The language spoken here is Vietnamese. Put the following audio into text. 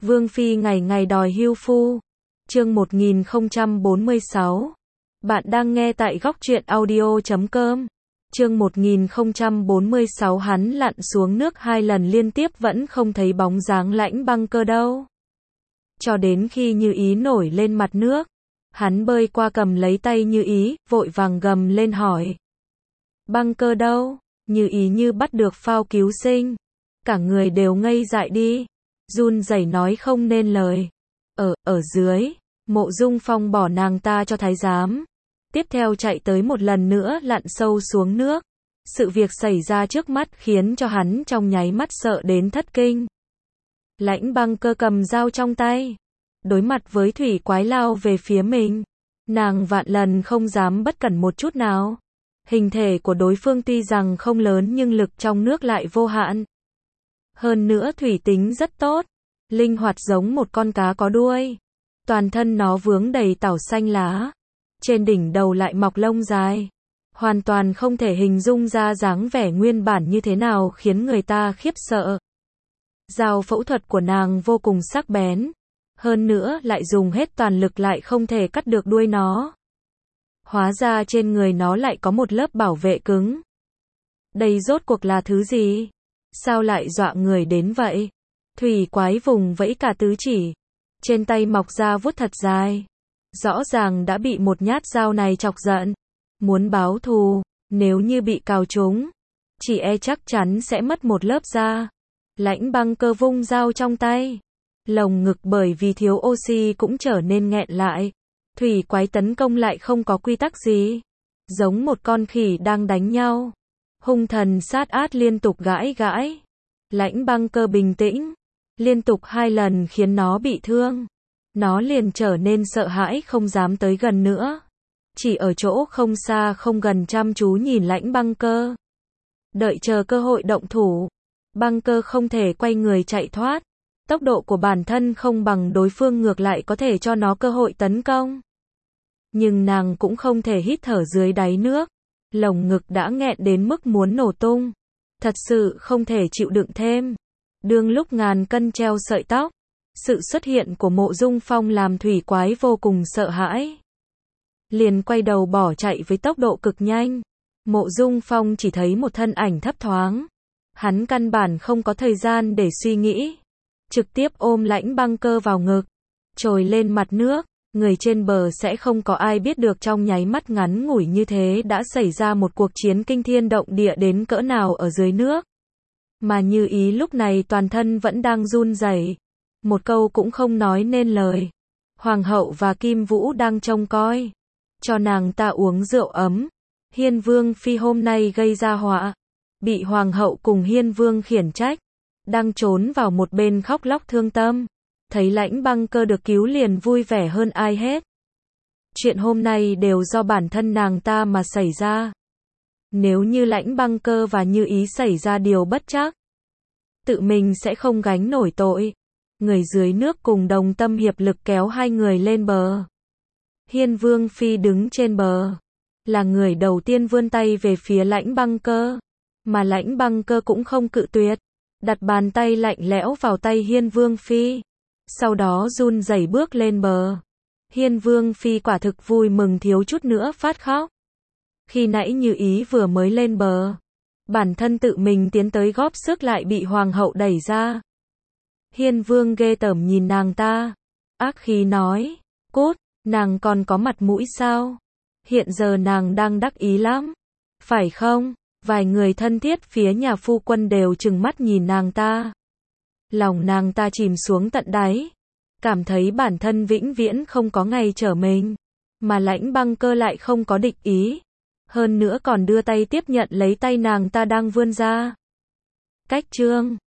Vương phi ngày ngày đòi hưu phu. Chương 1046. Bạn đang nghe tại góc truyện audio.com. Chương 1046 hắn lặn xuống nước 2 lần liên tiếp vẫn không thấy bóng dáng Lãnh Băng Cơ đâu. Cho đến khi Như Ý nổi lên mặt nước, hắn bơi qua cầm lấy tay Như Ý, vội vàng gầm lên hỏi. Băng Cơ đâu? Như Ý như bắt được phao cứu sinh. Cả người đều ngây dại đi. Run rẩy nói không nên lời. Ở dưới, Mộ Dung Phong bỏ nàng ta cho thái giám. Tiếp theo chạy tới một lần nữa lặn sâu xuống nước. Sự việc xảy ra trước mắt khiến cho hắn trong nháy mắt sợ đến thất kinh. Lãnh Băng Cơ cầm dao trong tay, đối mặt với thủy quái lao về phía mình. Nàng vạn lần không dám bất cẩn một chút nào. Hình thể của đối phương tuy rằng không lớn nhưng lực trong nước lại vô hạn. Hơn nữa thủy tính rất tốt, linh hoạt giống một con cá có đuôi. Toàn thân nó vướng đầy tảo xanh lá, trên đỉnh đầu lại mọc lông dài. Hoàn toàn không thể hình dung ra dáng vẻ nguyên bản như thế nào khiến người ta khiếp sợ. Dao phẫu thuật của nàng vô cùng sắc bén, hơn nữa lại dùng hết toàn lực lại không thể cắt được đuôi nó. Hóa ra trên người nó lại có một lớp bảo vệ cứng. Đây rốt cuộc là thứ gì? Sao lại dọa người đến vậy? Thủy quái vùng vẫy cả tứ chỉ, trên tay mọc ra vuốt thật dài. Rõ ràng đã bị một nhát dao này chọc giận, muốn báo thù, nếu như bị cào trúng, chỉ e chắc chắn sẽ mất một lớp da. Lãnh Băng Cơ vung dao trong tay, lồng ngực bởi vì thiếu oxy cũng trở nên nghẹn lại. Thủy quái tấn công lại không có quy tắc gì, giống một con khỉ đang đánh nhau. Hung thần sát át liên tục gãi gãi. Lãnh Băng Cơ bình tĩnh, liên tục 2 lần khiến nó bị thương. Nó liền trở nên sợ hãi không dám tới gần nữa. Chỉ ở chỗ không xa không gần chăm chú nhìn Lãnh Băng Cơ. Đợi chờ cơ hội động thủ. Băng Cơ không thể quay người chạy thoát. Tốc độ của bản thân không bằng đối phương ngược lại có thể cho nó cơ hội tấn công. Nhưng nàng cũng không thể hít thở dưới đáy nước. Lồng ngực đã nghẹn đến mức muốn nổ tung. Thật sự không thể chịu đựng thêm. Đương lúc ngàn cân treo sợi tóc, sự xuất hiện của Mộ Dung Phong làm thủy quái vô cùng sợ hãi. Liền quay đầu bỏ chạy với tốc độ cực nhanh. Mộ Dung Phong chỉ thấy một thân ảnh thấp thoáng. Hắn căn bản không có thời gian để suy nghĩ. Trực tiếp ôm Lãnh Băng Cơ vào ngực, trồi lên mặt nước. Người trên bờ sẽ không có ai biết được trong nháy mắt ngắn ngủi như thế đã xảy ra một cuộc chiến kinh thiên động địa đến cỡ nào ở dưới nước. Mà Như Ý lúc này toàn thân vẫn đang run rẩy, một câu cũng không nói nên lời. Hoàng hậu và Kim Vũ đang trông coi, cho nàng ta uống rượu ấm. Hiên Vương phi hôm nay gây ra họa, bị Hoàng hậu cùng Hiên Vương khiển trách, đang trốn vào một bên khóc lóc thương tâm. Thấy Lãnh Băng Cơ được cứu liền vui vẻ hơn ai hết. Chuyện hôm nay đều do bản thân nàng ta mà xảy ra. Nếu như Lãnh Băng Cơ và Như Ý xảy ra điều bất trắc, tự mình sẽ không gánh nổi tội. Người dưới nước cùng đồng tâm hiệp lực kéo 2 người lên bờ. Hiên Vương phi đứng trên bờ, là người đầu tiên vươn tay về phía Lãnh Băng Cơ, mà Lãnh Băng Cơ cũng không cự tuyệt, đặt bàn tay lạnh lẽo vào tay Hiên Vương phi. Sau đó run rẩy bước lên bờ. Hiên Vương phi quả thực vui mừng thiếu chút nữa phát khóc. Khi nãy Như Ý vừa mới lên bờ, bản thân tự mình tiến tới góp sức lại bị Hoàng hậu đẩy ra. Hiên Vương ghê tởm nhìn nàng ta, ác khí nói, cút, nàng còn có mặt mũi sao? Hiện giờ nàng đang đắc ý lắm, phải không? Vài người thân thiết phía nhà phu quân đều trừng mắt nhìn nàng ta. Lòng nàng ta chìm xuống tận đáy, cảm thấy bản thân vĩnh viễn không có ngày trở mình, mà Lãnh Băng Cơ lại không có địch ý, hơn nữa còn đưa tay tiếp nhận lấy tay nàng ta đang vươn ra. Cách trương,